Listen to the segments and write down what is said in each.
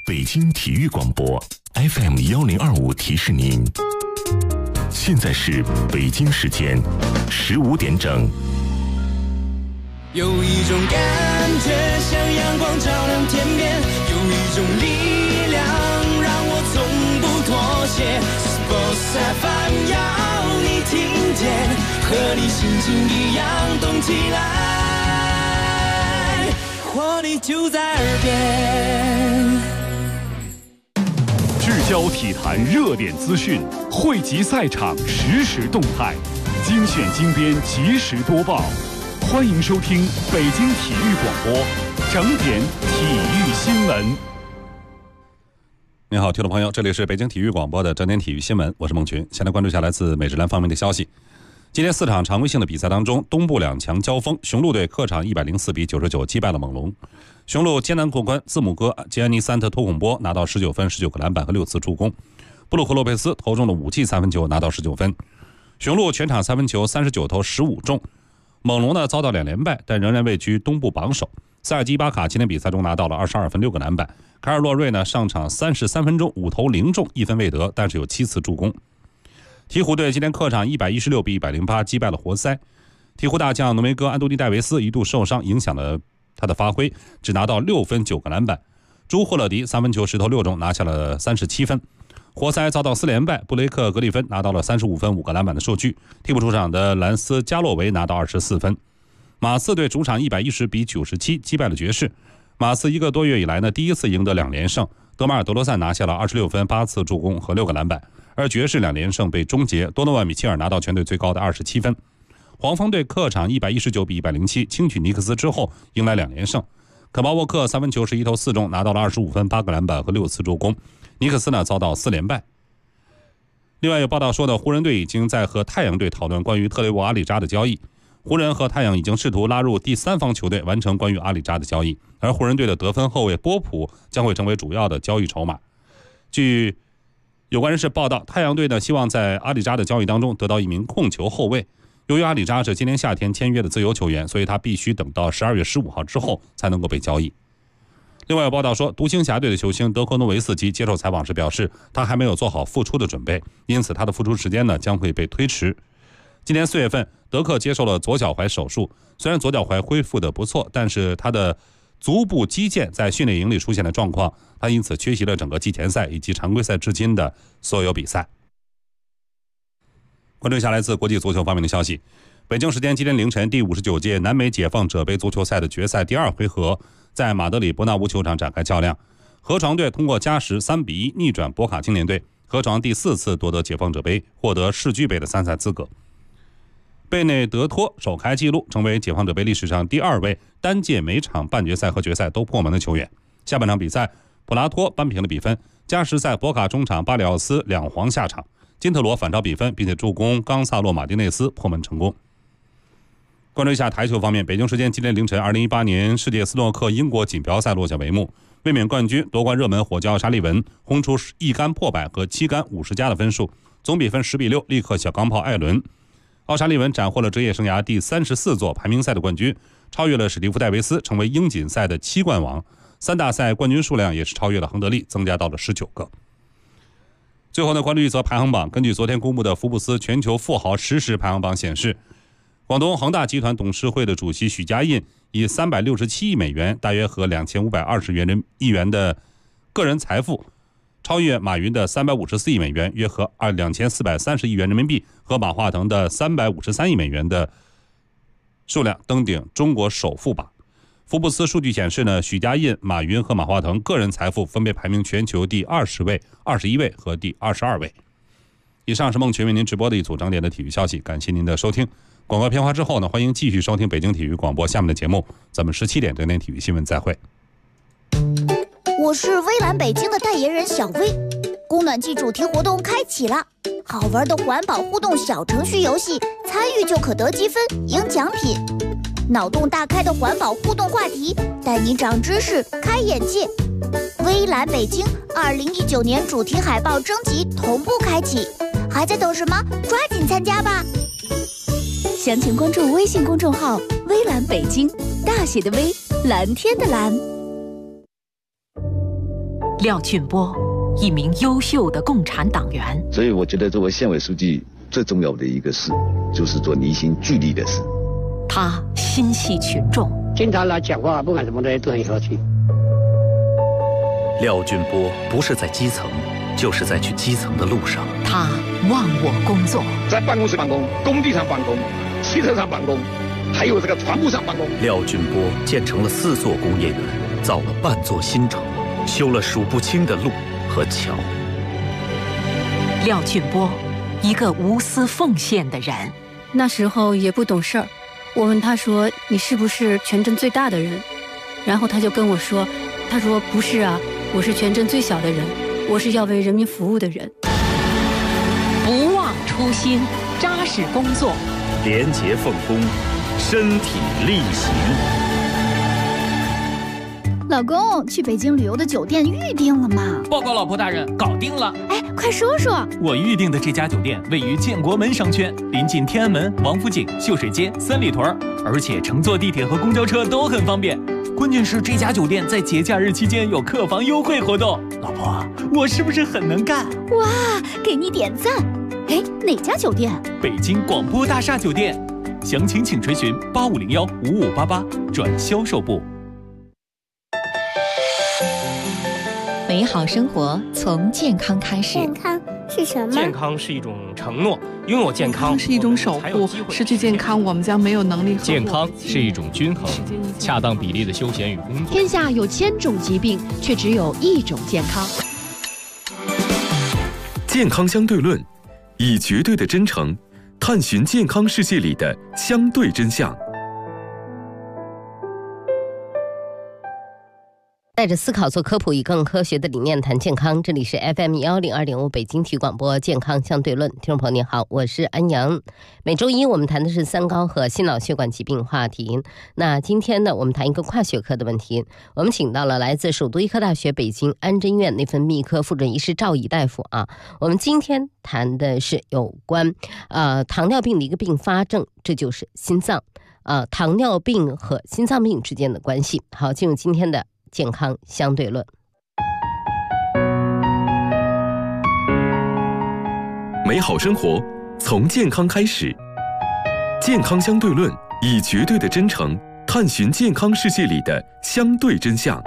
北京体育广播 FM1025提示您，现在是北京时间15点整。 有一种感觉像阳光照亮天边，有一种力量让我从不妥协。Sports FM 要你听见，和你心情一样动起来，活力就在耳边。 聚焦体坛热点资讯，汇集赛场实时动态，精选精编及时播报。欢迎收听北京体育广播整点体育新闻。 您好，听众朋友，这里是北京体育广播的整点体育新闻，我是孟群。先来关注一下来自美职篮方面的消息。今天4场常规性的比赛当中，东部两强交锋，雄鹿队客场104比99击败了猛龙。雄鹿艰难过关，字母哥杰安尼桑特托孔波拿到19分、19个篮板和6次助攻。布鲁克洛佩斯投中了5记三分球，拿到19分。雄鹿全场三分球39投15中。猛龙呢遭到2连败，但仍然位居东部榜首。塞尔基巴卡今天比赛中拿到了22分6个篮板。凯尔洛瑞呢上场33分钟5投0中1分未得，但是有7次助攻。鹈鹕队今天客场116比108击败了活塞。鹈鹕大将浓眉哥安东尼戴维斯一度受伤，影响了他的发挥，只拿到6分9个篮板。朱霍勒迪3分球10投6中拿下了37分。活塞遭到4连败，布雷克格里芬拿到了35分5个篮板的数据。替补出场的兰斯加洛维拿到24分。马刺队主场110比97击败了爵士。马刺1个多月以来呢第一次赢得2连胜。德马尔德罗赞拿下了26分8次助攻和6个篮板，而爵士2连胜被终结，多诺万米切尔拿到全队最高的27分。黄蜂队客场119比107轻取尼克斯之后迎来2连胜。肯巴沃克3分球11投4中拿到了25分8个篮板和6次助攻。尼克斯呢遭到4连败。另外有报道说呢，湖人队已经在和太阳队讨论关于特雷沃阿里扎的交易。湖人和太阳已经试图拉入第三方球队完成关于阿里扎的交易，而湖人队的得分后卫波普将会成为主要的交易筹码。据有关人士报道，太阳队呢希望在阿里扎的交易当中得到一名控球后卫。由于阿里扎是今年夏天签约的自由球员，所以他必须等到12月15号之后才能够被交易。另外有报道说，独行侠队的球星德科诺维斯基接受采访时表示，他还没有做好复出的准备，因此他的复出时间呢将会被推迟。今年4月份，德克接受了左脚踝手术，虽然左脚踝恢复得不错，但是他的足部肌腱在训练营里出现了状况，他因此缺席了整个季前赛以及常规赛至今的所有比赛。关注一下来自国际足球方面的消息。北京时间今天凌晨，第59届南美解放者杯足球赛的决赛第2回合在马德里伯纳乌球场展开较量。河床队通过加时3比1逆转博卡青年队，河床第4次夺得解放者杯，获得世俱杯的参赛资格。贝内德托首开纪录，成为解放者杯历史上第2位单届每场半决赛和决赛都破门的球员。下半场比赛，普拉托扳平了比分，加时赛博卡中场巴里奥斯2黄下场，金特罗反超比分，并且助攻冈萨洛马丁内斯破门成功。关注一下台球方面，北京时间今天凌晨，2018年世界斯诺克英国锦标赛落下帷幕，卫冕冠军夺冠热门火椒沙利文轰出1杆破百和7杆50加的分数，总比分10比6力克小钢炮艾伦。奥沙利文斩获了职业生涯第34座排名赛的冠军，超越了史蒂夫戴维斯，成为英锦赛的7冠王，3大赛冠军数量也是超越了亨德利，增加到了19个。最后呢，关注一则排行榜。根据昨天公布的福布斯全球富豪实时排行榜显示，广东恒大集团董事会的主席许家印以367亿美元，大约合2520亿元的个人财富，超越马云的354亿美元，约合2430亿元人民币，和马化腾的353亿美元的数量，登顶中国首富榜。福布斯数据显示呢，许家印、马云和马化腾个人财富分别排名全球第20位、21位和第22位。以上是孟群为您直播的一组整点的体育消息，感谢您的收听。广告片花之后呢，欢迎继续收听北京体育广播下面的节目，咱们17点整点体育新闻再会。 我是微蓝北京的代言人小薇，供暖季主题活动开启了，好玩的环保互动小程序游戏，参与就可得积分赢奖品。脑洞大开的环保互动话题，带你长知识开眼界。微蓝北京2019年主题海报征集同步开启，还在等什么？抓紧参加吧！ 详情关注微信公众号“微蓝北京”，大写的微，蓝天的蓝。 廖俊波，一名优秀的共产党员。 所以我觉得作为县委书记最重要的一个事，就是做凝心聚力的事。 他心系群众， 经常来讲话，不管什么东西都很和气。 廖俊波不是在基层，就是在去基层的路上。 他忘我工作， 在办公室办公，工地上办公，汽车上办公，还有这个船坞上办公。 廖俊波建成了4座工业园，造了半座新城，修了数不清的路和桥。 廖俊波，一个无私奉献的人。 那时候也不懂事儿，我问他说：“你是不是全镇最大的人？”然后他就跟我说：“他说不是啊，我是全镇最小的人，我是要为人民服务的人。” 不忘初心，扎实工作， 廉洁奉公，身体力行。 老公，去北京旅游的酒店预定了吗？ 报告老婆大人，搞定了。 哎，快说说。 我预定的这家酒店位于建国门商圈，临近天安门、王府井、秀水街、三里屯，而且乘坐地铁和公交车都很方便。关键是这家酒店在节假日期间有客房优惠活动。老婆，我是不是很能干？ 哇，给你点赞。哎，哪家酒店？ 北京广播大厦酒店。详情请垂询8501-5588转销售部。 美好生活从健康开始。 健康是什么？ 健康是一种承诺，拥有健康是一种守护，失去健康我们将没有能力。 健康是一种均衡，恰当比例的休闲与工作。 天下有1000种疾病，却只有1种健康。 健康相对论，以绝对的真诚探寻健康世界里的相对真相。 带着思考做科普，以更科学的理念谈健康。这里是 FM102.5 北京体育广播健康相对论。听众朋友您好，我是安阳。每周一我们谈的是三高和心脑血管疾病话题。那今天呢，我们谈一个跨学科的问题。我们请到了来自首都医科大学北京安贞院内分泌科副主任医师赵乙大夫啊。我们今天谈的是有关糖尿病的一个并发症，这就是心脏糖尿病和心脏病之间的关系。好，进入今天的健康相对论。 美好生活从健康开始，健康相对论，以绝对的真诚探寻健康世界里的相对真相。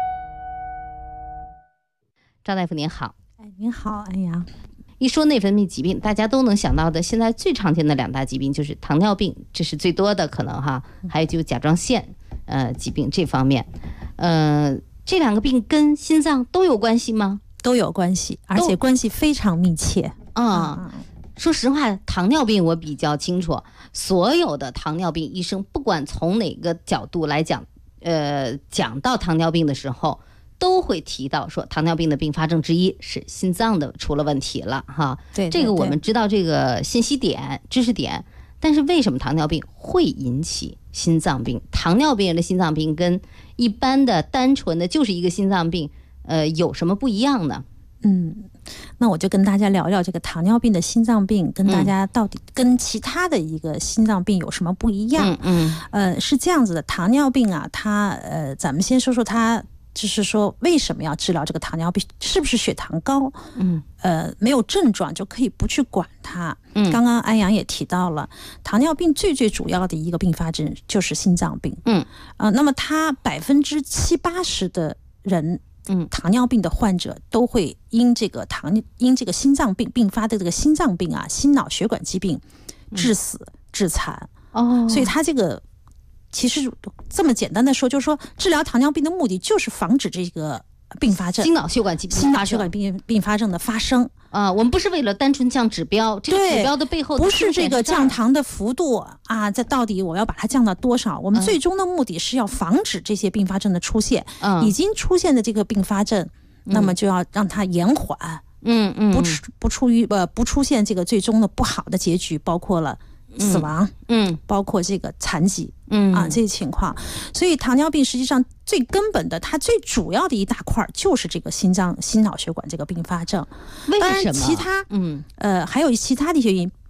赵大夫您好。 您好，安阳。 一说内分泌疾病，大家都能想到的，现在最常见的2大疾病就是糖尿病，这是最多的可能哈，还有就是甲状腺疾病这方面。这2个病跟心脏都有关系吗？ 都有关系，而且关系非常密切。 说实话，糖尿病我比较清楚，所有的糖尿病医生不管从哪个角度来讲，讲到糖尿病的时候，都会提到说糖尿病的并发症之一是心脏的出了问题了哈。 对， 这个我们知道这个信息点、知识点。但是为什么糖尿病会引起心脏病？糖尿病人的心脏病跟一般的单纯的就是一个心脏病，有什么不一样呢？ 那我就跟大家聊聊这个糖尿病的心脏病跟大家到底跟其他的一个心脏病有什么不一样？是这样子的，糖尿病啊，它咱们先说说它。就是说为什么要治疗这个糖尿病？是不是血糖高？没有症状就可以不去管它。刚刚安阳也提到了，糖尿病最主要的一个并发症就是心脏病。那么它70%-80%的人，糖尿病的患者都会因这个心脏病并发的这个心脏病啊，心脑血管疾病致死致残。所以它这个。其实这么简单的说，就是说治疗糖尿病的目的就是防止这个并发症、 心脑血管疾病、 心脑血管并发症的发生我们不是为了单纯降指标，这个指标的背后不是这个降糖的幅度啊，这到底我要把它降到多少？我们最终的目的是要防止这些并发症的出现。已经出现的这个并发症，那么就要让它延缓，不出现这个最终的不好的结局，包括了。死亡，包括这个残疾，这些情况。所以糖尿病实际上最根本的，它最主要的一大块就是这个心脑血管这个并发症。 为什么？ 当然其他，还有其他的一些原因，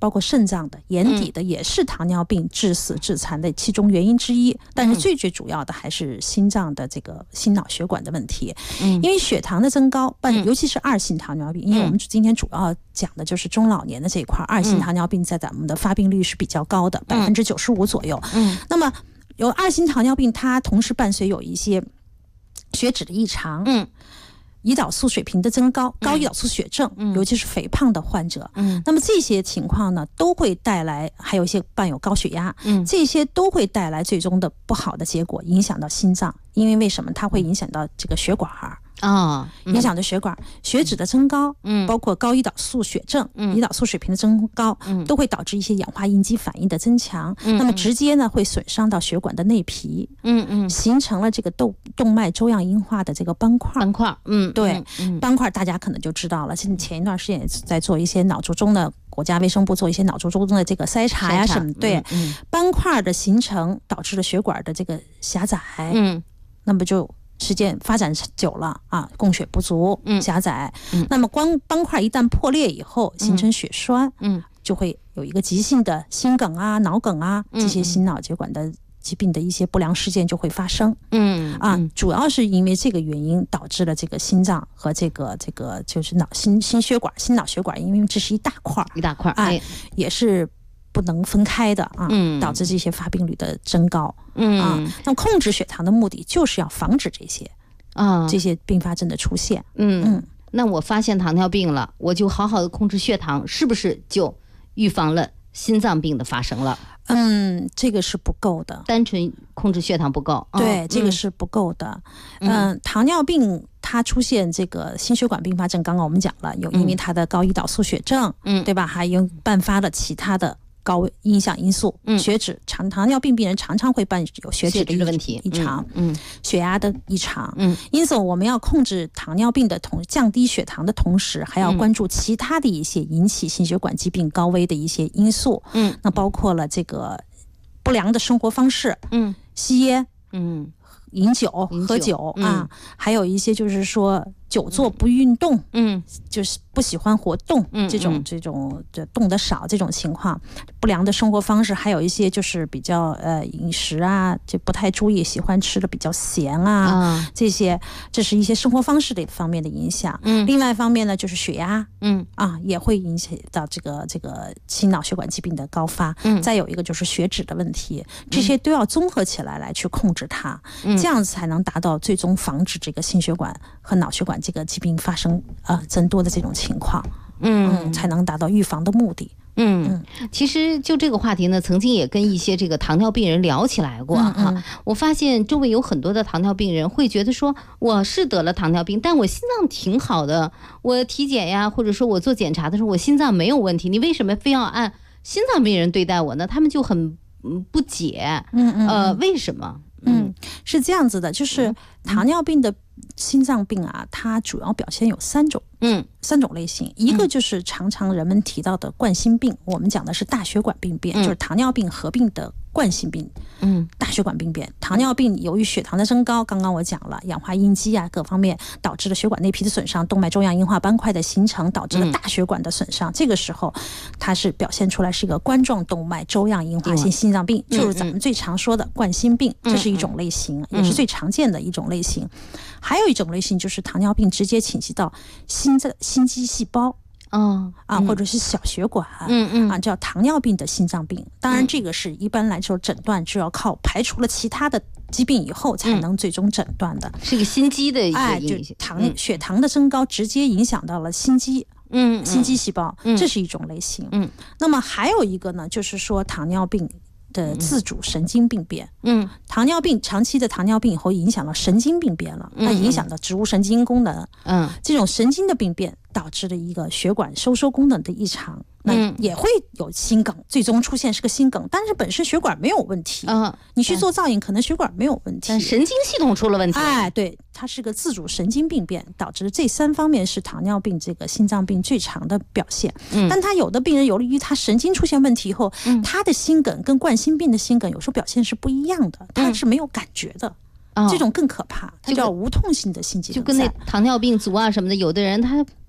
包括肾脏的、眼底的，也是糖尿病致死致残的其中原因之一。但是最主要的还是心脏的这个心脑血管的问题。因为血糖的增高，尤其是2型糖尿病，因为我们今天主要讲的就是中老年的这一块，2型糖尿病在咱们的发病率是比较高的，95%左右。那么有2型糖尿病，它同时伴随有一些血脂的异常，胰岛素水平的增高，高胰岛素血症，尤其是肥胖的患者，那么这些情况呢，都会带来，还有一些伴有高血压，这些都会带来最终的不好的结果，影响到心脏。因为为什么它会影响到这个血管影响到血管，血脂的增高，包括高胰岛素血症，胰岛素水平的增高，都会导致一些氧化应激反应的增强，那么直接呢会损伤到血管的内皮，形成了这个动脉粥样硬化的这个斑块。对，斑块大家可能就知道了。前一段时间也在做一些脑卒中的，国家卫生部做一些脑卒中的这个筛查呀什么，对，斑块的形成导致了血管的这个狭窄，那么就时间发展久了供血不足，狭窄，那么斑块一旦破裂以后形成血栓，就会有一个急性的心梗啊、脑梗啊这些心脑血管的疾病的一些不良事件就会发生。主要是因为这个原因导致了这个心脏和这个就是心血管、心脑血管，因为这是一大块，也是不能分开的导致这些发病率的增高。那控制血糖的目的就是要防止这些并发症的出现。 那我发现糖尿病了，我就好好的控制血糖，是不是就预防了心脏病的发生了？ 这个是不够的， 单纯控制血糖不够。 对，这个是不够的。糖尿病它出现这个心血管并发症，刚刚我们讲了，有因为它的高胰岛素血症，对吧？还有伴发了其他的高影响因素，血脂，糖尿病病人常常会伴有血脂的问题异常，血压的异常，因此我们要控制糖尿病的降低血糖的同时，还要关注其他的一些引起心血管疾病高危的一些因素，那包括了这个不良的生活方式，吸烟，饮酒、喝酒还有一些就是说久坐不运动，就是不喜欢活动，这种动得少这种情况，不良的生活方式，还有一些就是比较饮食就不太注意，喜欢吃的比较咸这是一些生活方式的方面的影响。另外一方面呢，就是血压，也会影响到这个心脑血管疾病的高发。再有一个就是血脂的问题，这些都要综合起来去控制它，这样子才能达到最终防止这个心血管和脑血管这个疾病发生增多的这种情况，才能达到预防的目的。 其实就这个话题呢，曾经也跟一些这个糖尿病人聊起来过我发现周围有很多的糖尿病人会觉得说，我是得了糖尿病，但我心脏挺好的，我体检呀，或者说我做检查的时候，我心脏没有问题，你为什么非要按心脏病人对待我呢？他们就很不解，为什么？ 是这样子的，就是糖尿病的心脏病它主要表现有三种类型。一个就是常常人们提到的冠心病，我们讲的是大血管病变，就是糖尿病合并的冠心病，大血管病变。糖尿病由于血糖的增高，刚刚我讲了氧化应激各方面导致了血管内皮的损伤，动脉粥样硬化斑块的形成，导致了大血管的损伤。这个时候它是表现出来是一个冠状动脉粥样硬化性心脏病，就是咱们最常说的冠心病，这是一种类型，也是最常见的一种类型。还有一种类型就是糖尿病直接侵袭到心肌细胞或者是小血管叫糖尿病的心脏病。当然这个是一般来说诊断就要靠排除了其他的疾病以后才能最终诊断的， 是个心肌的一个影响， 血糖的增高直接影响到了心肌细胞，这是一种类型。那么还有一个呢，就是说糖尿病的自主神经病变，糖尿病长期的糖尿病以后影响了神经病变了，那影响到植物神经功能，这种神经的病变导致的一个血管收缩功能的异常，那也会有心梗，最终出现是个心梗，但是本身血管没有问题，你去做造影可能血管没有问题， 但神经系统出了问题， 对，它是个自主神经病变，导致这三方面是糖尿病这个心脏病最常的表现。但他有的病人由于他神经出现问题以后，他的心梗跟冠心病的心梗有时候表现是不一样的，他是没有感觉的。这种更可怕，它叫无痛性的心肌梗塞， 就跟那糖尿病足什么的，有的人他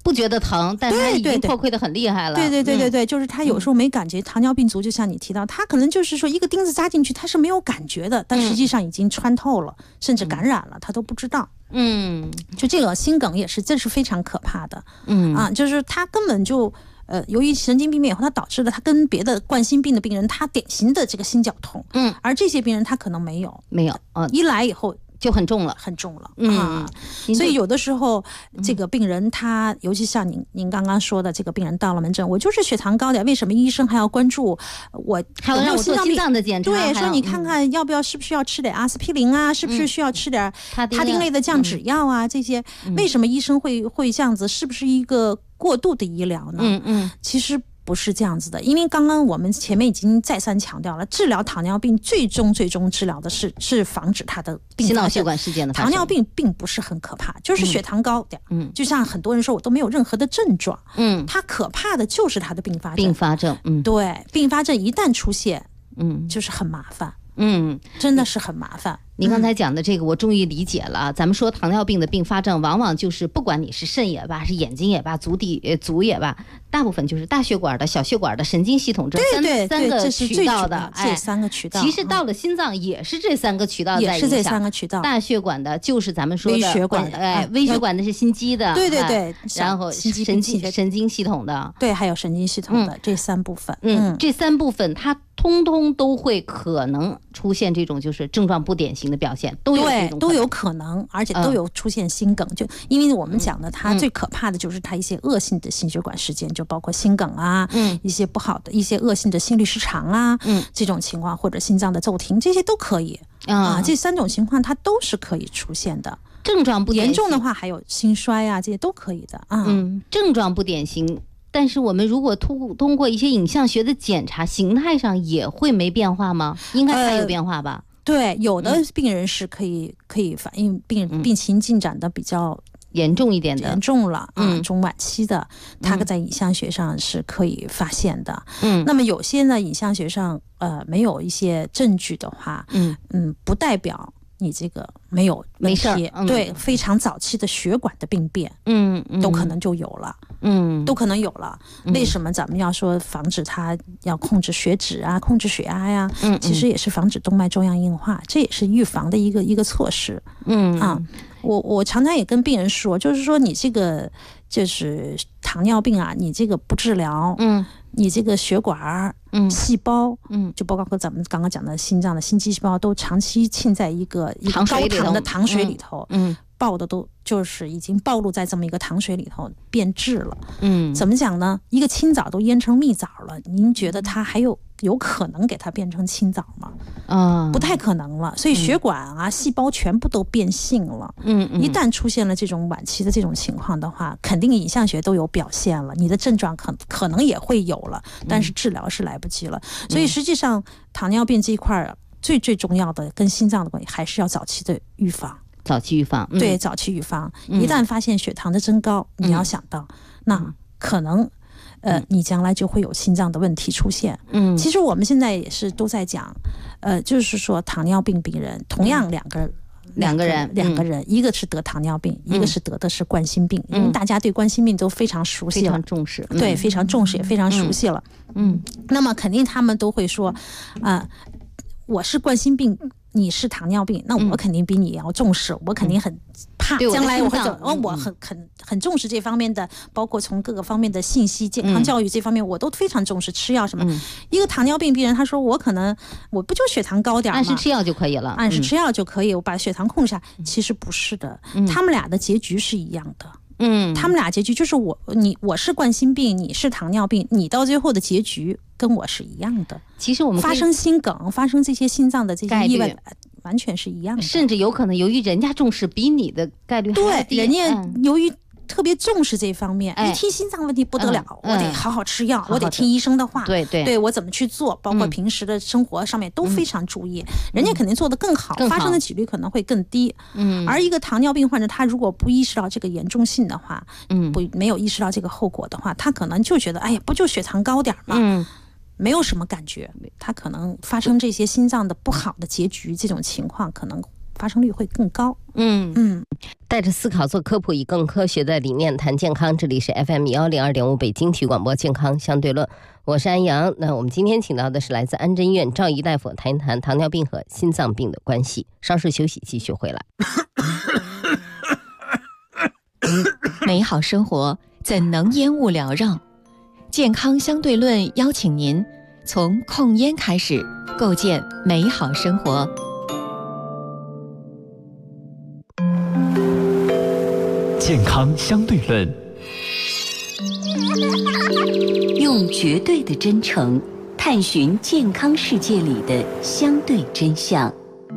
不觉得疼，但他已经破溃的很厉害了。 对，就是他有时候没感觉。糖尿病足就像你提到，他可能就是说一个钉子扎进去，他是没有感觉的，但实际上已经穿透了，甚至感染了，他都不知道。就这个心梗也是，这是非常可怕的。就是他根本就由于神经病变以后，它导致了他跟别的冠心病的病人，他典型的这个心绞痛。而这些病人他可能没有，一来以后。 就很重了， 所以有的时候这个病人他，尤其像您刚刚说的，这个病人到了门诊，我就是血糖高点，为什么医生还要关注我？ 还要让我做心脏的检查？ 对，说你看看要不要，是不是要吃点阿司匹林啊？是不是需要吃点他汀类的降脂药啊？这些为什么医生会这样子？是不是一个过度的医疗呢？其实不是这样子的，因为刚刚我们前面已经再三强调了，治疗糖尿病最终治疗的是防止它的心脑血管事件的发生。 糖尿病并不是很可怕，就是血糖高点。就像很多人说我都没有任何的症状。它可怕的就是它的并发症。对，并发症一旦出现，就是很麻烦。真的是很麻烦。 您刚才讲的这个我终于理解了。咱们说糖尿病的并发症往往就是不管你是肾也罢，是眼睛也罢，足也罢，大部分就是大血管的、小血管的、神经系统这三个渠道的。 这三个渠道。 其实到了心脏也是这三个渠道在影响。 也是这三个渠道。 大血管的就是咱们说的微血管的， 微血管的是心肌的。 对。 然后神经系统的。 对，还有神经系统的这三部分。 这三部分它通通都会可能出现这种就是症状不典型的表现，都有可能，而且都有出现心梗。就因为我们讲的，它最可怕的就是它一些恶性的心血管事件，就包括心梗啊，一些不好的一些恶性的心律失常啊，这种情况，或者心脏的骤停，这些都可以这三种情况它都是可以出现的。 症状不典型， 严重的话还有心衰啊，这些都可以的症状不典型。但是我们如果通过一些影像学的检查，形态上也会没变化吗？应该还有变化吧？ 对，有的病人是可以反映病情进展的比较严重一点的， 严重了中晚期的，它在影像学上是可以发现的。那么有些呢，影像学上没有一些证据的话，不代表你这个没事。对，非常早期的血管的病变，都可能就有了。都可能有了。为什么咱们要说防止它要控制血脂啊，控制血压呀？其实也是防止动脉粥样硬化，这也是预防的一个措施。我常常也跟病人说，就是说你这个就是糖尿病啊，你这个不治疗，你这个血管细胞，就包括咱们刚刚讲的心脏的心肌细胞，都长期浸在一个高糖的糖水里头，爆的都就是已经暴露在这么一个糖水里头变质了。怎么讲呢？一个青枣都腌成蜜枣了，您觉得它还有可能给它变成青枣吗？不太可能了。所以血管啊、细胞全部都变性了。一旦出现了这种晚期的这种情况的话，肯定影像学都有表现了，你的症状可能也会有了，但是治疗是来不及了。所以实际上糖尿病这一块最重要的跟心脏的关系还是要早期的预防。对，早期预防。一旦发现血糖的增高，你要想到那可能你将来就会有心脏的问题出现。其实我们现在也是都在讲，就是说糖尿病病人同样两个人，一个是得糖尿病，一个是得的是冠心病。因为大家对冠心病都非常熟悉了， 非常重视， 对，非常重视也非常熟悉了。那么肯定他们都会说，我是冠心病，你是糖尿病，那我肯定比你要重视，我肯定很怕将来我会走。我很重视这方面的，包括从各个方面的信息、健康教育这方面，我都非常重视。吃药什么，一个糖尿病病人他说我不就血糖高点吗？ 按时吃药就可以了， 按时吃药就可以，我把血糖控制下。其实不是的，他们俩的结局是一样的。他们俩结局就是我是冠心病，你是糖尿病，你到最后的结局跟我是一样的。 其实我们发生心梗、发生这些心脏的这些意外，完全是一样的。 甚至有可能由于人家重视，比你的概率还低。 对，人家由于特别重视这方面，一听心脏问题不得了，我得好好吃药，我得听医生的话，对我怎么去做，包括平时的生活上面都非常注意。人家肯定做得更好，发生的几率可能会更低。而一个糖尿病患者，他如果不意识到这个严重性的话，没有意识到这个后果的话，他可能就觉得，哎呀，不就血糖高点吗？没有什么感觉，他可能发生这些心脏的不好的结局，这种情况可能发生率会更高。 带着思考做科普，以更科学的理念谈健康。这里是 FM102.5 北京体育广播健康相对论，我是安阳。那我们今天请到的是来自安贞医院赵毅大夫，谈一谈糖尿病和心脏病的关系。稍事休息，继续回来。 美好生活怎能烟雾缭绕？健康相对论邀请您从控烟开始，构建美好生活。 健康相对论， 用绝对的真诚探寻健康世界里的相对真相。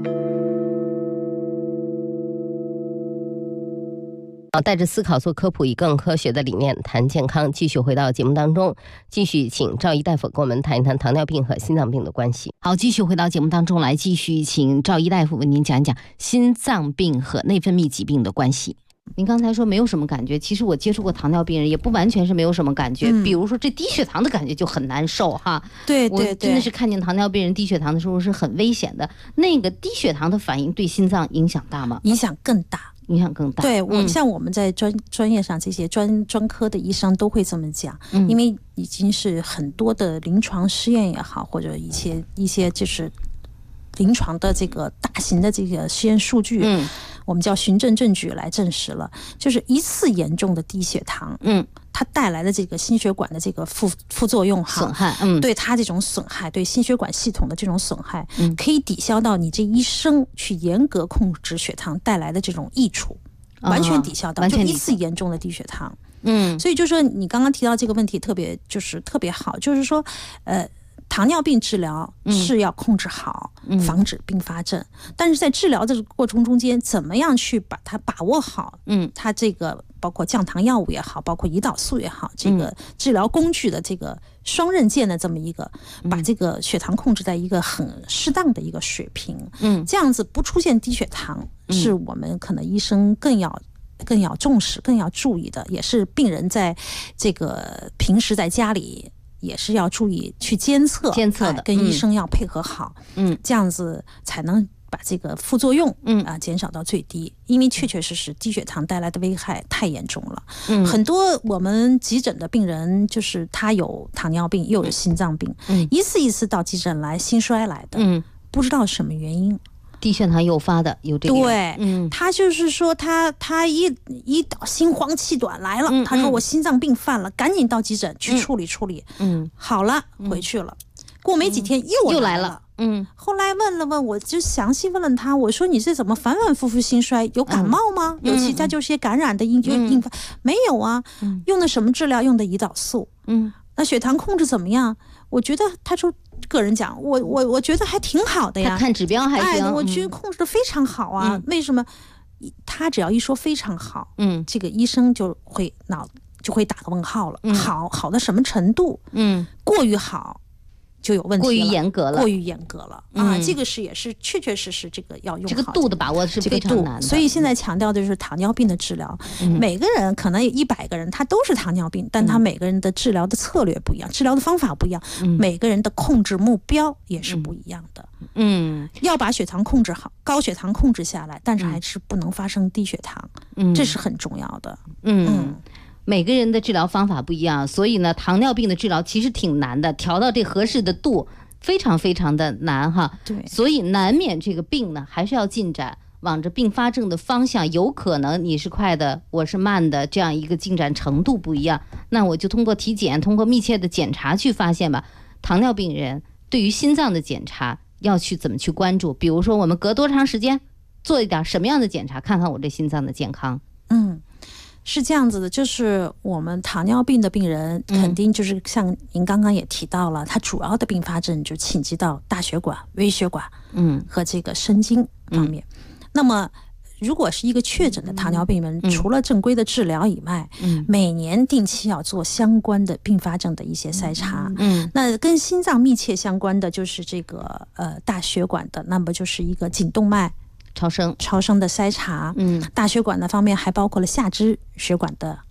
带着思考做科普，以更科学的理念谈健康。继续回到节目当中，继续请赵毅大夫跟我们谈一谈糖尿病和心脏病的关系。好，继续回到节目当中来，继续请赵毅大夫为您讲一讲心脏病和内分泌疾病的关系。您刚才说没有什么感觉，其实我接触过糖尿病人，也不完全是没有什么感觉。比如说这低血糖的感觉就很难受哈。 对， 我真的是看见糖尿病人低血糖的时候是很危险的。那个低血糖的反应对心脏影响大吗？ 影响更大。对，像我们在专业上，这些专科的医生都会这么讲，因为已经是很多的临床试验也好，或者一些就是临床的这个大型的这个实验数据，我们叫循证证据来证实了，就是一次严重的低血糖，它带来的这个心血管的这个副作用损害， 对它这种损害，对心血管系统的这种损害，可以抵消到你这一生去严格控制血糖带来的这种益处，完全抵消到，就一次严重的低血糖。所以就说你刚刚提到这个问题特别好，就是说糖尿病治疗是要控制好，防止并发症，但是在治疗的过程中间，怎么样去把它把握好？它这个包括降糖药物也好，包括胰岛素也好，这个治疗工具的这个双刃剑的这么一个，把这个血糖控制在一个很适当的一个水平，这样子不出现低血糖，是我们可能医生更要重视、更要注意的，也是病人在这个平时在家里也是要注意去监测的，跟医生要配合好，这样子才能把这个副作用减少到最低。因为确实低血糖带来的危害太严重了，很多我们急诊的病人就是他有糖尿病又有心脏病，一次到急诊来心衰来的，不知道什么原因。 低血糖诱发的有这个， 对，他就是说他一心慌气短来了，他说我心脏病犯了，赶紧到急诊去处理，好了，回去了，过没几天又来了，后来问我就详细问他，我说你这怎么反复心衰？有感冒吗？有其他就是些感染的引发？没有啊，用的什么治疗？用的胰岛素，那血糖控制怎么样？我觉得他说个人讲，我觉得还挺好的呀， 他看指标还行， 我觉得控制的非常好啊。为什么？他只要一说非常好，这个医生就会打个问号了。好的什么程度？过于好就有问题了， 过于严格了啊！这个也是确实这个要用好， 这个度的把握是非常难的。 所以现在强调的就是糖尿病的治疗，每个人可能有100个人他都是糖尿病，但他每个人的治疗的策略不一样，治疗的方法不一样，每个人的控制目标也是不一样的。要把血糖控制好，高血糖控制下来，但是还是不能发生低血糖，这是很重要的。 每个人的治疗方法不一样，所以呢，糖尿病的治疗其实挺难的，调到这合适的度非常非常的难哈。 对， 所以难免这个病呢还是要进展，往着并发症的方向，有可能你是快的，我是慢的，这样一个进展程度不一样。那我就通过体检，通过密切的检查去发现吧。糖尿病人对于心脏的检查要去怎么去关注？比如说我们隔多长时间做一点什么样的检查，看看我这心脏的健康。 是这样子的，就是我们糖尿病的病人肯定就是像您刚刚也提到了，它主要的并发症就侵及到大血管、微血管和这个神经方面。那么如果是一个确诊的糖尿病人，除了正规的治疗以外，每年定期要做相关的并发症的一些筛查。那跟心脏密切相关的就是这个大血管的，那么就是一个颈动脉超声的筛查。大血管的方面还包括了下肢血管的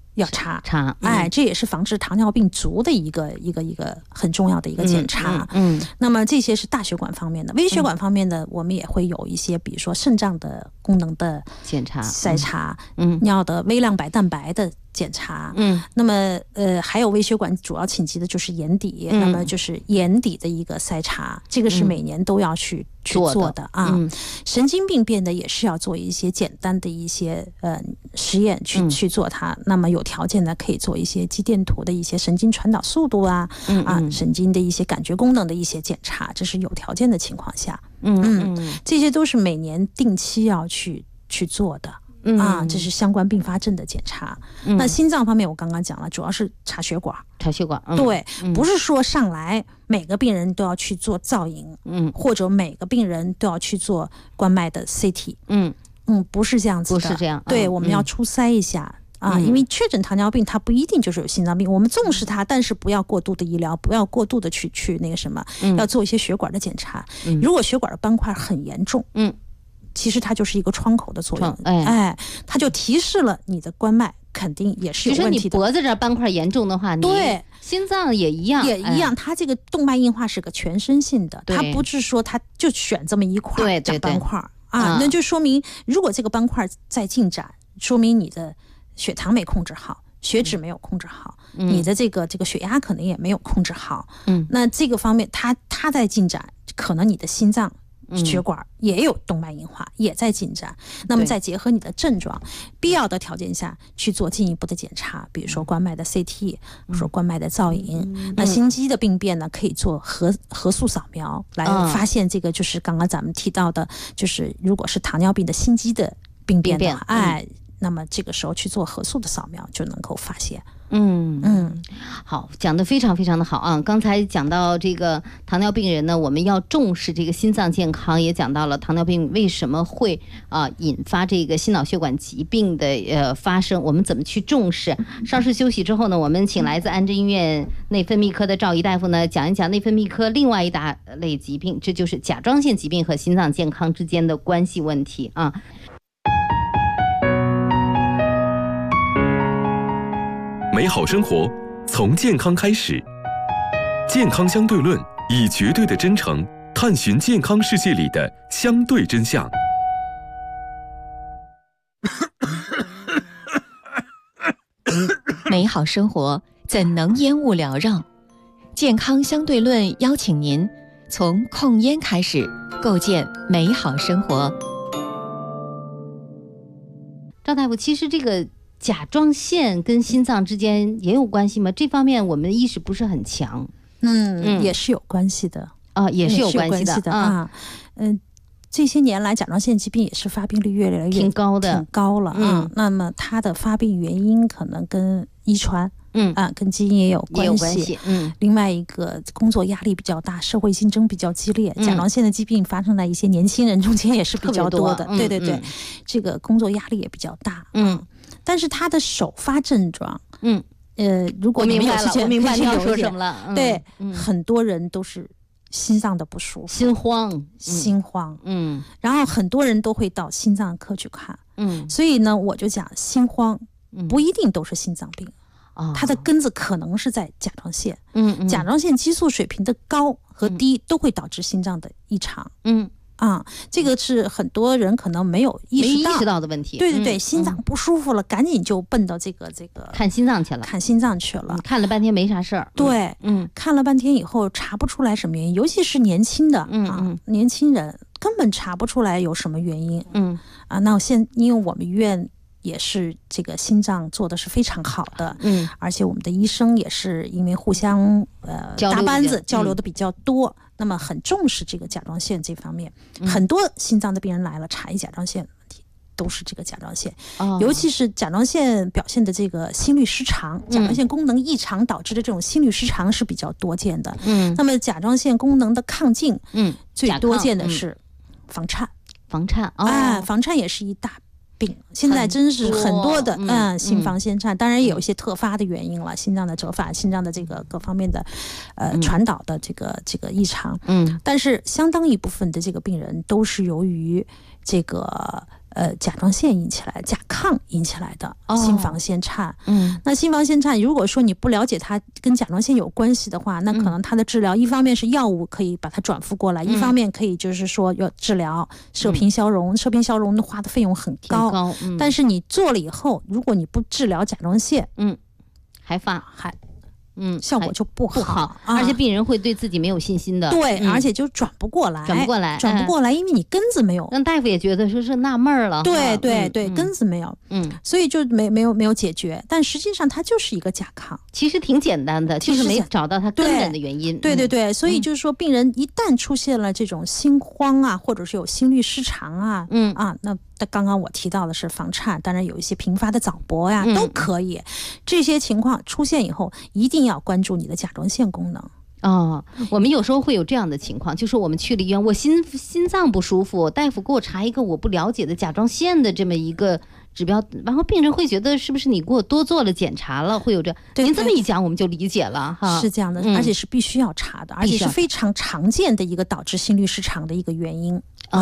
要查，这也是防治糖尿病足的一个很重要的一个检查。那么这些是大血管方面的，微血管方面的，我们也会有一些，比如说肾脏的功能的检查、 筛查，尿的微量白蛋白的检查，那么还有微血管主要侵袭的就是眼底，那么就是眼底的一个筛查，这个是每年都要去做的啊。神经病变的也是要做一些简单的一些实验去做它，那么有条件呢可以做一些肌电图的一些神经传导速度啊，神经的一些感觉功能的一些检查，这是有条件的情况下，这些都是每年定期要去做的。这是相关并发症的检查。那心脏方面我刚刚讲了，主要是查血管，对，不是说上来每个病人都要去做造影，或者每个病人都要去做冠脉的 CT，不是这样子的， 不是这样， 对，我们要初筛一下。因为确诊糖尿病它不一定就是有心脏病，我们重视它，但是不要过度的医疗，不要过度的去那个什么，要做一些血管的检查。如果血管的斑块很严重，其实它就是一个窗口的作用，它就提示了你的冠脉肯定也是有问题的。 就是你脖子这斑块严重的话，对，心脏也一样， 它这个动脉硬化是个全身性的，它不是说它就选这么一块长斑块那就说明如果这个斑块在进展，说明你的血糖没控制好，血脂没有控制好，你的这个血压可能也没有控制好，那这个方面它在进展，可能你的心脏血管也有动脉硬化，也在进展。那么再结合你的症状，必要的条件下去做进一步的检查，比如说冠脉的 CT， 说冠脉的造影。那心肌的病变呢，可以做核素扫描来发现这个，就是刚刚咱们提到的，就是如果是糖尿病的心肌的病变的话，那么这个时候去做核素的扫描就能够发现。 好，讲得非常非常的好啊！刚才讲到这个糖尿病人呢，我们要重视这个心脏健康，也讲到了糖尿病为什么会引发这个心脑血管疾病的发生，我们怎么去重视。稍事休息之后呢，我们请来自安贞医院内分泌科的赵怡大夫呢，讲一讲内分泌科另外一大类疾病，这就是甲状腺疾病和心脏健康之间的关系问题啊。 美好生活从健康开始，健康相对论以绝对的真诚探寻健康世界里的相对真相。 美好生活怎能烟雾缭绕？健康相对论邀请您从控烟开始，构建美好生活。 赵大夫，其实这个甲状腺跟心脏之间也有关系吗？这方面我们意识不是很强。 也是有关系的也是有关系的啊。 这些年来，甲状腺疾病也是发病率越来越挺高了。那么它的发病原因可能跟遗传，跟基因也有关系。另外一个，工作压力比较大，社会竞争比较激烈，甲状腺的疾病发生在一些年轻人中间也是比较多的。对，这个工作压力也比较大。但是它的首发症状，如果你们有时间， 我明白你要说什么了。 对，很多人都是心脏的不舒服， 心慌， 然后很多人都会到心脏科去看，所以呢，我就讲心慌不一定都是心脏病，它的根子可能是在甲状腺，甲状腺激素水平的高和低都会导致心脏的异常，这个是很多人可能没有意识到的问题。 对，心脏不舒服了，赶紧就奔到这个看心脏去了，看了半天没啥事儿。 对，看了半天以后查不出来什么原因，尤其是年轻的年轻人根本查不出来有什么原因。那因为我们医院也是这个心脏做的是非常好的，而且我们的医生也是因为互相搭班子交流的比较多，那么很重视这个甲状腺这方面，很多心脏的病人来了查一甲状腺问题都是这个甲状腺，尤其是甲状腺表现的这个心律失常，甲状腺功能异常导致的这种心律失常是比较多见的。那么甲状腺功能的亢进，最多见的是房颤，房颤也是一大病，现在真是很多的心房腺颤，当然也有一些特发的原因了，心脏的折返，心脏的这个各方面的传导的这个异常，但是相当一部分的这个病人都是由于这个甲状腺引起来、甲亢引起来的心房腺颤。那心房腺颤，如果说你不了解它跟甲状腺有关系的话，那可能它的治疗一方面是药物可以把它转复过来，一方面可以就是说要治疗射频消融。射频消融的花的费用很高，但是你做了以后，如果你不治疗甲状腺， 还效果就不好， 而且病人会对自己没有信心的。 对，而且就转不过来，因为你根子没有， 让大夫也觉得说是纳闷了。 对，根子没有，所以就没有解决。但实际上它就是一个甲亢， 其实挺简单的，就是没找到它根本的原因。 对，所以就是说，病人一旦出现了这种心慌啊，或者是有心律失常啊，那刚刚我提到的是房颤，当然有一些频发的早搏呀，都可以。这些情况出现以后，一定要关注你的甲状腺功能。 我们有时候会有这样的情况，就是我们去了医院，我心脏不舒服，大夫给我查一个我不了解的甲状腺的这么一个指标，然后病人会觉得是不是你给我多做了检查了，会有这。您这么一讲，我们就理解了哈。 是这样的，而且是必须要查的，而且是非常常见的一个导致心律失常的一个原因。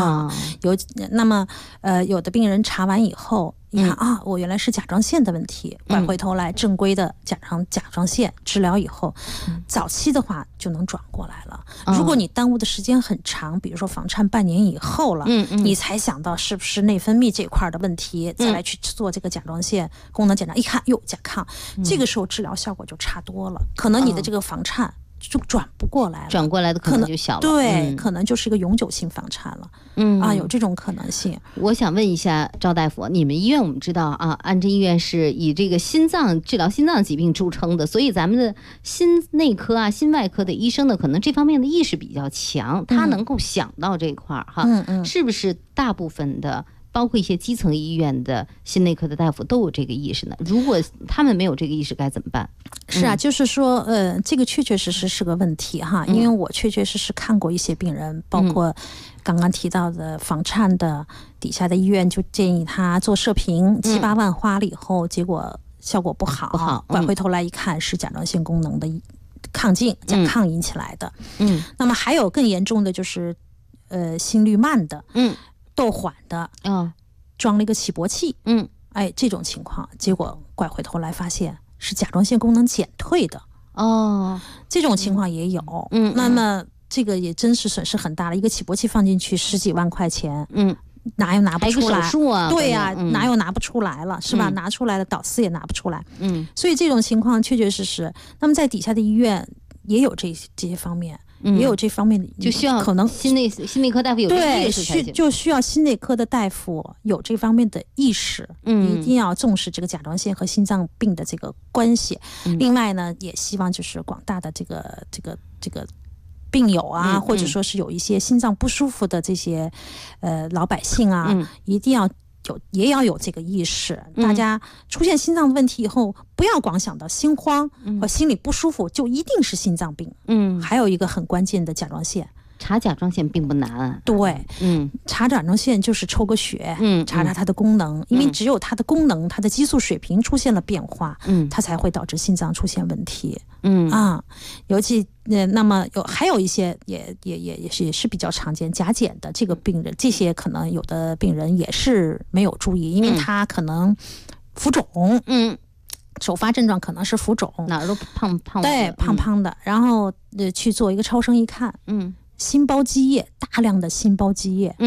有的病人查完以后，你看我原来是甲状腺的问题，拐回头来正规的甲状腺治疗以后，早期的话就能转过来了。如果你耽误的时间很长，比如说房颤半年以后了，你才想到是不是内分泌这块的问题，再来去做这个甲状腺功能检查，一看哟甲亢，这个时候治疗效果就差多了，可能你的这个房颤就转不过来了， 转过来的可能就小了。 对，可能就是一个永久性房颤了。有这种可能性。 我想问一下赵大夫，你们医院我们知道安贞医院是以这个心脏治疗心脏疾病著称的，所以咱们的心内科心外科的医生呢，可能这方面的意识比较强，他能够想到这块是不是大部分的？包括一些基层医院的心内科的大夫都有这个意识呢？如果他们没有这个意识该怎么办？ 是啊，就是说这个确实是个问题哈，因为我确实看过一些病人，包括刚刚提到的房颤的，底下的医院就建议他做射频，7、8万花了以后，结果效果不好，拐回头来一看是甲状腺功能的亢进，甲亢引起来的。那么还有更严重的就是心率慢的，窦缓的，装了一个起搏器，这种情况，结果拐回头来发现是甲状腺功能减退的，这种情况也有，那么这个也真是损失很大了，一个起搏器放进去10几万块钱，哪有拿不出来？ 手术啊， 对呀，哪有拿不出来了，是吧？拿出来了，导丝也拿不出来，所以这种情况确实。那么在底下的医院也有这些方面。也有这方面的， 就需要可能心内科大夫有这个意识才行， 就需要心内科的大夫有这方面的意识，一定要重视这个甲状腺和心脏病的这个关系。另外呢，也希望就是广大的这个病友啊，或者说是有一些心脏不舒服的这些老百姓啊，一定要也要有这个意识。大家出现心脏问题以后，不要光想到心慌和心里不舒服就一定是心脏病。还有一个很关键的甲状腺。 查甲状腺并不难， 对，查甲状腺就是抽个血，查查它的功能，因为只有它的功能，它的激素水平出现了变化，它才会导致心脏出现问题。尤其那么还有一些也是比较常见甲减的这个病人，这些可能有的病人也是没有注意，因为他可能浮肿，首发症状可能是浮肿， 哪儿都胖胖的， 对，胖胖的，然后去做一个超声一看，心包积液，大量的心包积液，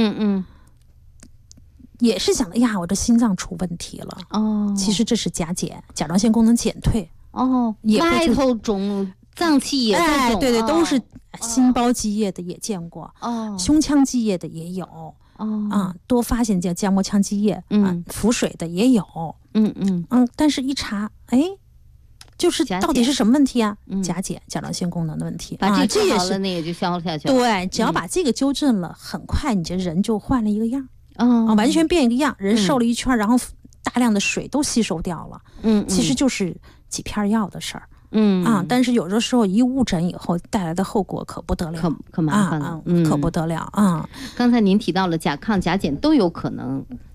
也是想的呀，我这心脏出问题了。其实这是甲减，甲状腺功能减退。 外头肿，脏器也在肿。 对，都是心包积液的也见过，胸腔积液的也有，多发现叫浆膜腔积液，腹水的也有，但是一查，就是到底是什么问题啊？甲减，甲状腺功能的问题。 把这也是，那也就消下去了。 对，只要把这个纠正了，很快你这人就换了一个样，完全变一个样，人瘦了一圈，然后大量的水都吸收掉了。其实就是几片药的事儿。但是有的时候一误诊以后带来的后果可不得了， 可麻烦了， 可不得了啊！ 刚才您提到了甲亢、甲减都有可能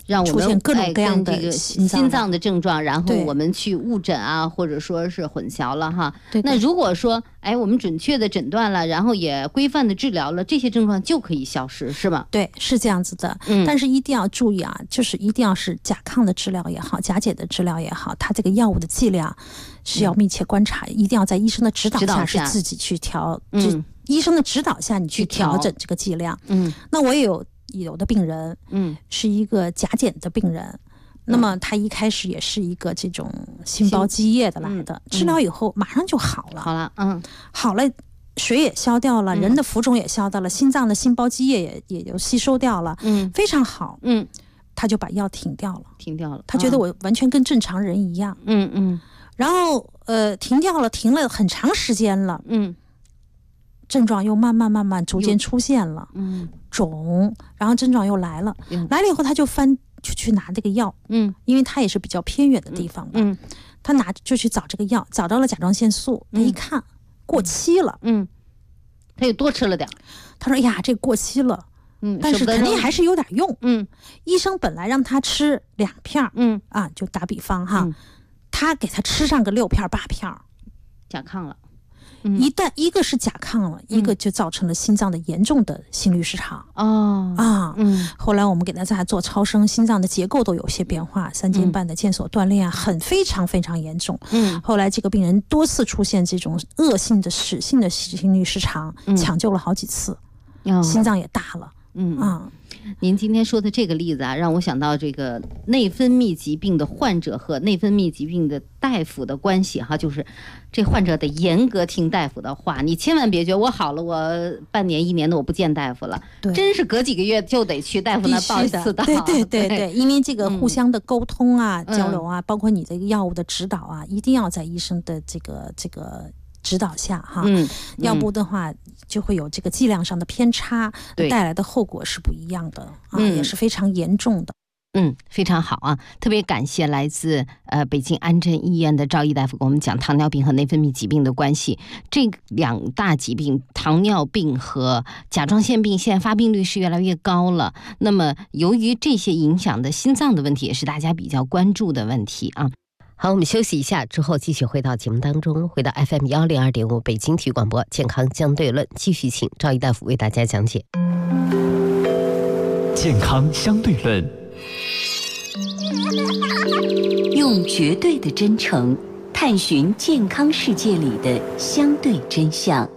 让我们出现各种各样的这个心脏的症状，然后我们去误诊啊，或者说是混淆了哈。那如果说我们准确的诊断了，然后也规范的治疗了，这些症状就可以消失，是吗？ 对，是这样子的。但是一定要注意啊，就是一定要是甲亢的治疗也好，甲减的治疗也好，它这个药物的剂量是要密切观察，一定要在医生的指导下是自己去调，医生的指导下你去调整这个剂量。那我也有的病人，是一个甲减的病人，那么他一开始也是一个这种心包积液的来的，治疗以后马上就好了，好了，水也消掉了，人的浮肿也消掉了，心脏的心包积液也就吸收掉了，非常好，他就把药停掉了，他觉得我完全跟正常人一样，然后停了很长时间了，症状又慢慢逐渐出现了，肿，然后症状又来了，来了以后他就去拿这个药，因为他也是比较偏远的地方吧，他就去找这个药，找到了甲状腺素，他一看过期了， 他又多吃了点， 他说呀，这过期了，但是肯定还是有点用，医生本来让他吃2片，就打比方哈，他给他吃上个6片8片， 甲亢了。 一个是甲亢了，一个就造成了心脏的严重的心律失常。后来我们给他在做超声，心脏的结构都有些变化，3间半的腱索断裂啊，非常非常严重。后来这个病人多次出现这种恶性的室性的心律失常，抢救了好几次，心脏也大了。 您今天说的这个例子啊，让我想到这个内分泌疾病的患者和内分泌疾病的大夫的关系哈，就是这患者得严格听大夫的话，你千万别觉得我好了，我半年1年的我不见大夫了，真是隔几个月就得去大夫那报一次道。 对，因为这个互相的沟通啊、交流啊，包括你这个药物的指导啊，一定要在医生的这个指导下哈，要不的话就会有这个剂量上的偏差，带来的后果是不一样的也是非常严重的。 非常好啊！特别感谢来自北京安贞医院的赵毅大夫给我们讲糖尿病和内分泌疾病的关系。这2大疾病，糖尿病和甲状腺病，现在发病率是越来越高了。那么，由于这些影响的心脏的问题，也是大家比较关注的问题啊。 好，我们休息一下，之后继续回到节目当中，回到 FM 102.5北京体育广播健康相对论，继续请赵毅大夫为大家讲解健康相对论。 用绝对的真诚探寻健康世界里的相对真相。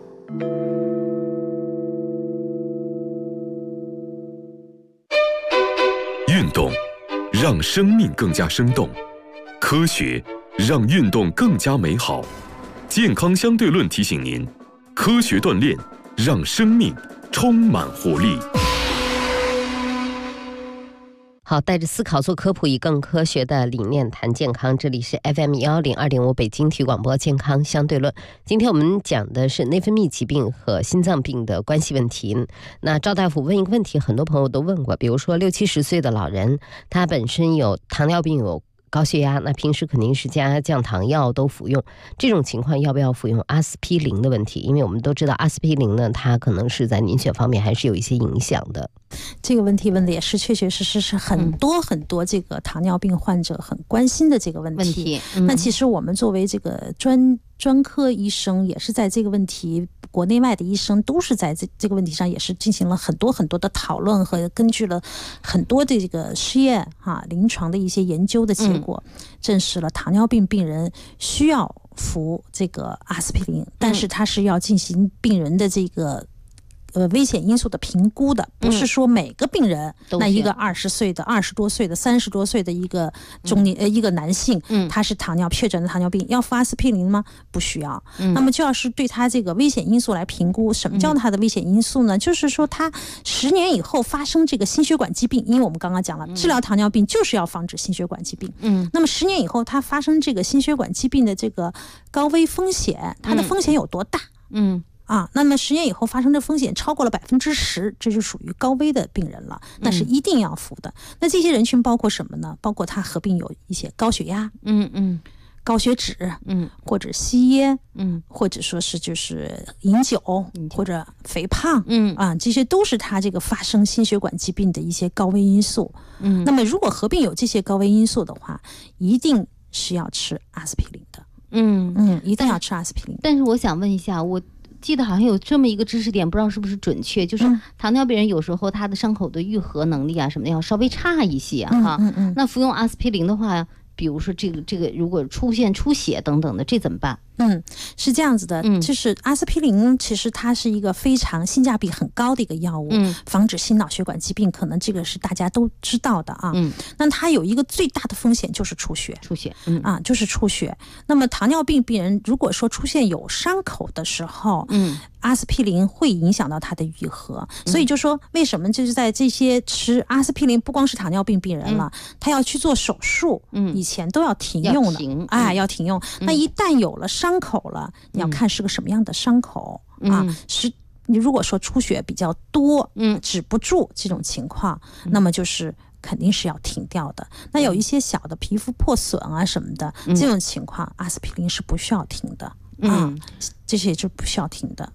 运动让生命更加生动，科学让运动更加美好。健康相对论提醒您，科学锻炼让生命充满活力。 好，带着思考做科普，以更科学的理念谈健康。这里是 FM 102.5北京体育广播健康相对论。今天我们讲的是内分泌疾病和心脏病的关系问题。那赵大夫问一个问题，很多朋友都问过，比如说60、70岁的老人，他本身有糖尿病，有高血压，那平时肯定是加降糖药都服用，这种情况要不要服用阿司匹林的问题？因为我们都知道阿司匹林呢，它可能是在凝血方面还是有一些影响的。 这个问题问的也是确确实实是很多这个糖尿病患者很关心的这个问题。那其实我们作为这个专科医生，也是在这个问题，国内外的医生都是在这个问题上也是进行了很多的讨论，和根据了很多的这个试验临床的一些研究的结果，证实了糖尿病病人需要服这个阿司匹林，但是它是要进行病人的这个危险因素的评估的，不是说每个病人，那一个20岁的、20多岁的、30多岁的一个中年一个男性，他是确诊的糖尿病，要服阿司匹林吗？不需要。那么就要是对他这个危险因素来评估，什么叫他的危险因素呢？就是说他10年以后发生这个心血管疾病，因为我们刚刚讲了，治疗糖尿病就是要防止心血管疾病。那么10年以后他发生这个心血管疾病的这个高危风险，它的风险有多大？那么10年以后发生的风险超过了10%，这就属于高危的病人了，那是一定要服的。那这些人群包括什么呢？包括他合并有一些高血压， 高血脂，或者吸烟，或者说是就是饮酒，或者肥胖，这些都是它这个发生心血管疾病的一些高危因素。那么如果合并有这些高危因素的话，一定是要吃阿司匹林的。一定要吃阿司匹林。 但是我想问一下，我记得好像有这么一个知识点，不知道是不是准确，就是糖尿病人有时候他的伤口的愈合能力啊什么的要稍微差一些哈。那服用阿司匹林的话，比如说这个如果出现出血等等的，这怎么办？ 是这样子的，就是阿司匹林其实它是一个非常性价比很高的一个药物，防止心脑血管疾病，可能这个是大家都知道的啊。那它有一个最大的风险就是出血，就是出血。那么糖尿病病人如果说出现有伤口的时候，阿司匹林会影响到它的愈合，所以就说为什么就是在这些吃阿司匹林，不光是糖尿病病人了，他要去做手术，以前都要停用的，要停用。那一旦有了伤口了，你要看是个什么样的伤口是你如果说出血比较多，止不住这种情况，那么就是肯定是要停掉的。那有一些小的皮肤破损啊什么的，这种情况阿司匹林是不需要停的。这些就不需要停的。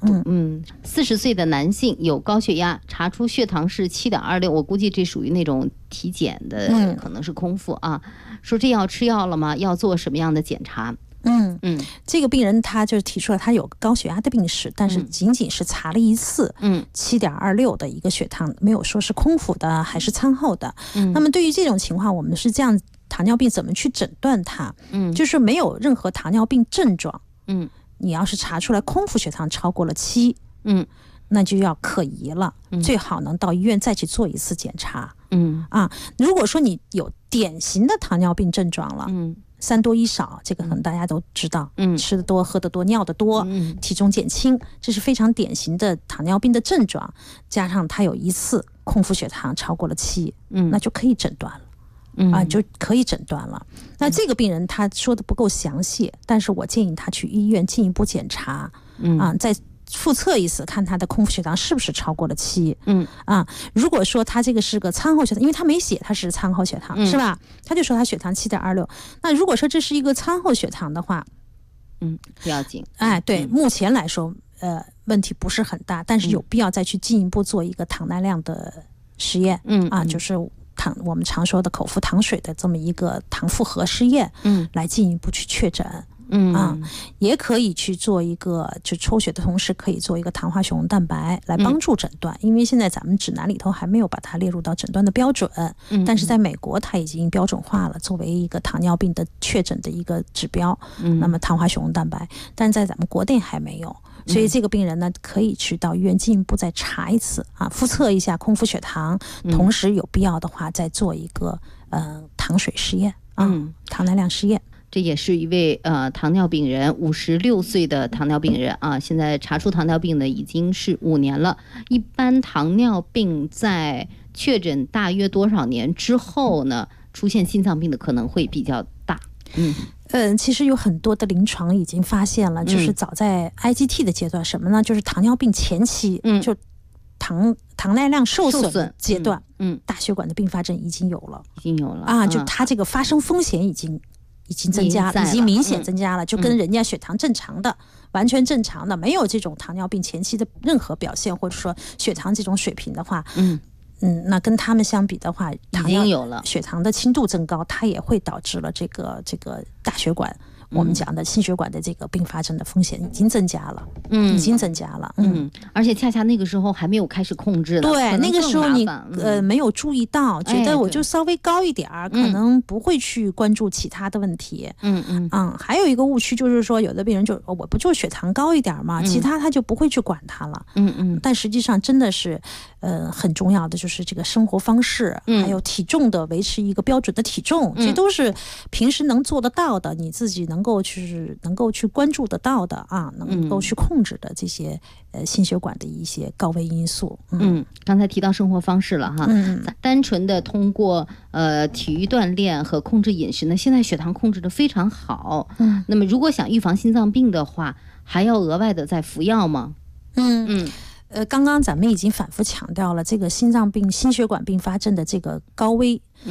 40岁的男性有高血压，查出血糖是7.26，我估计这属于那种体检的，可能是空腹啊。说这要吃药了吗？要做什么样的检查？ 这个病人他就提出了他有高血压的病史，但是仅仅是查了一次，7.26的一个血糖，没有说是空腹的还是餐后的。那么对于这种情况，我们是这样，糖尿病怎么去诊断它？就是没有任何糖尿病症状。你要是查出来空腹血糖超过了7，那就要可疑了，最好能到医院再去做一次检查。如果说你有典型的糖尿病症状了，3多1少，这个可能大家都知道，吃的多、喝的多、尿的多，体重减轻，这是非常典型的糖尿病的症状。加上他有一次空腹血糖超过了7，那就可以诊断了。就可以诊断了。那这个病人他说的不够详细，但是我建议他去医院进一步检查，再复测一次，看他的空腹血糖是不是超过了7。如果说他这个是个餐后血糖，因为他没写他是餐后血糖，是吧？他就说他血糖7.26。那如果说这是一个餐后血糖的话， 不要紧。 对，目前来说，问题不是很大，但是有必要再去进一步做一个糖耐量的实验，就是我们常说的口服糖水的这么一个糖复合试验，来进一步去确诊。也可以去做一个，就抽血的同时可以做一个糖化血红蛋白来帮助诊断，因为现在咱们指南里头还没有把它列入到诊断的标准，但是在美国它已经标准化了，作为一个糖尿病的确诊的一个指标。那么糖化血红蛋白，但在咱们国内还没有，所以这个病人呢可以去到医院进一步再查一次复测一下空腹血糖，同时有必要的话再做一个糖水试验糖耐量试验。 这也是一位糖尿病人，56岁的糖尿病人啊，现在查出糖尿病呢已经是5年了。一般糖尿病在确诊大约多少年之后呢，出现心脏病的可能会比较大？ 其实有很多的临床已经发现了，就是早在 IGT 的阶段，什么呢？就是糖尿病前期，就糖耐量受损阶段，大血管的并发症已经有了就它这个发生风险已经增加了，已经明显增加了，就跟人家血糖正常的，完全正常的，没有这种糖尿病前期的任何表现，或者说血糖这种水平的话，那跟他们相比的话， 已经有了血糖的轻度增高，它也会导致了这个大血管。我们讲的心血管的这个并发症的风险已经增加了，已经增加了， 而且恰恰那个时候还没有开始控制呢， 对，那个时候你没有注意到，觉得我就稍微高一点可能不会去关注其他的问题，还有一个误区就是说，有的病人就我不就血糖高一点嘛，其他他就不会去管它了，但实际上真的是很重要的就是这个生活方式，还有体重的维持一个标准的体重，这都是平时能做得到的，你自己能够去关注得到的能够去控制的这些心血管的一些高危因素。 刚才提到生活方式了哈，单纯的通过体育锻炼和控制饮食呢，现在血糖控制得非常好。那么如果想预防心脏病的话，还要额外的再服药吗？ 刚刚咱们已经反复强调了，这个心脏病、心血管并发症的这个高危，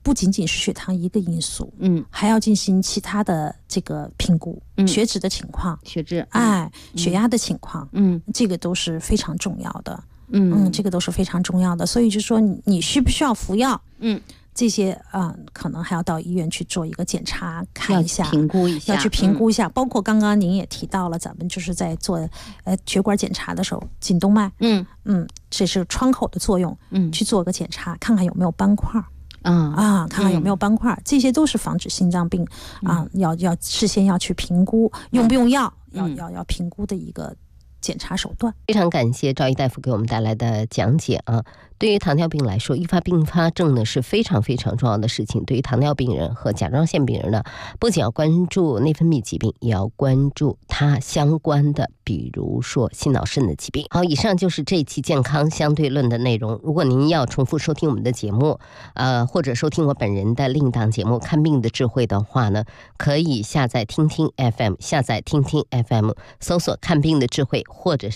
不仅仅是血糖一个因素，还要进行其他的这个评估，血脂的情况， 血脂， 血压的情况，这个都是非常重要的，这个都是非常重要的。所以就说你需不需要服药，这些可能还要到医院去做一个检查，看一下， 要评估一下， 要去评估一下。包括刚刚您也提到了，咱们就是在做血管检查的时候，颈动脉，这是窗口的作用，去做个检查，看看有没有斑块。看看有没有斑块，这些都是防止心脏病要事先要去评估，用不用药，要评估的一个检查手段。 非常感谢赵毅大夫给我们带来的讲解啊！对于糖尿病来说，易发并发症呢是非常非常重要的事情。对于糖尿病人和甲状腺病人呢，不仅要关注内分泌疾病，也要关注它相关的，比如说心脑肾的疾病。好，以上就是这一期健康相对论的内容。如果您要重复收听我们的节目，或者收听我本人的另一档节目《看病的智慧》的话呢，可以下载听听 FM， 下载听听 FM， 搜索看病的智慧，或者是